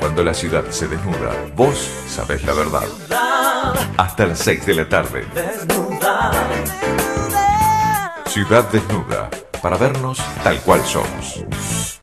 Cuando la ciudad se desnuda, vos sabés la verdad. Hasta las 6 de la tarde. Ciudad Desnuda, para vernos tal cual somos.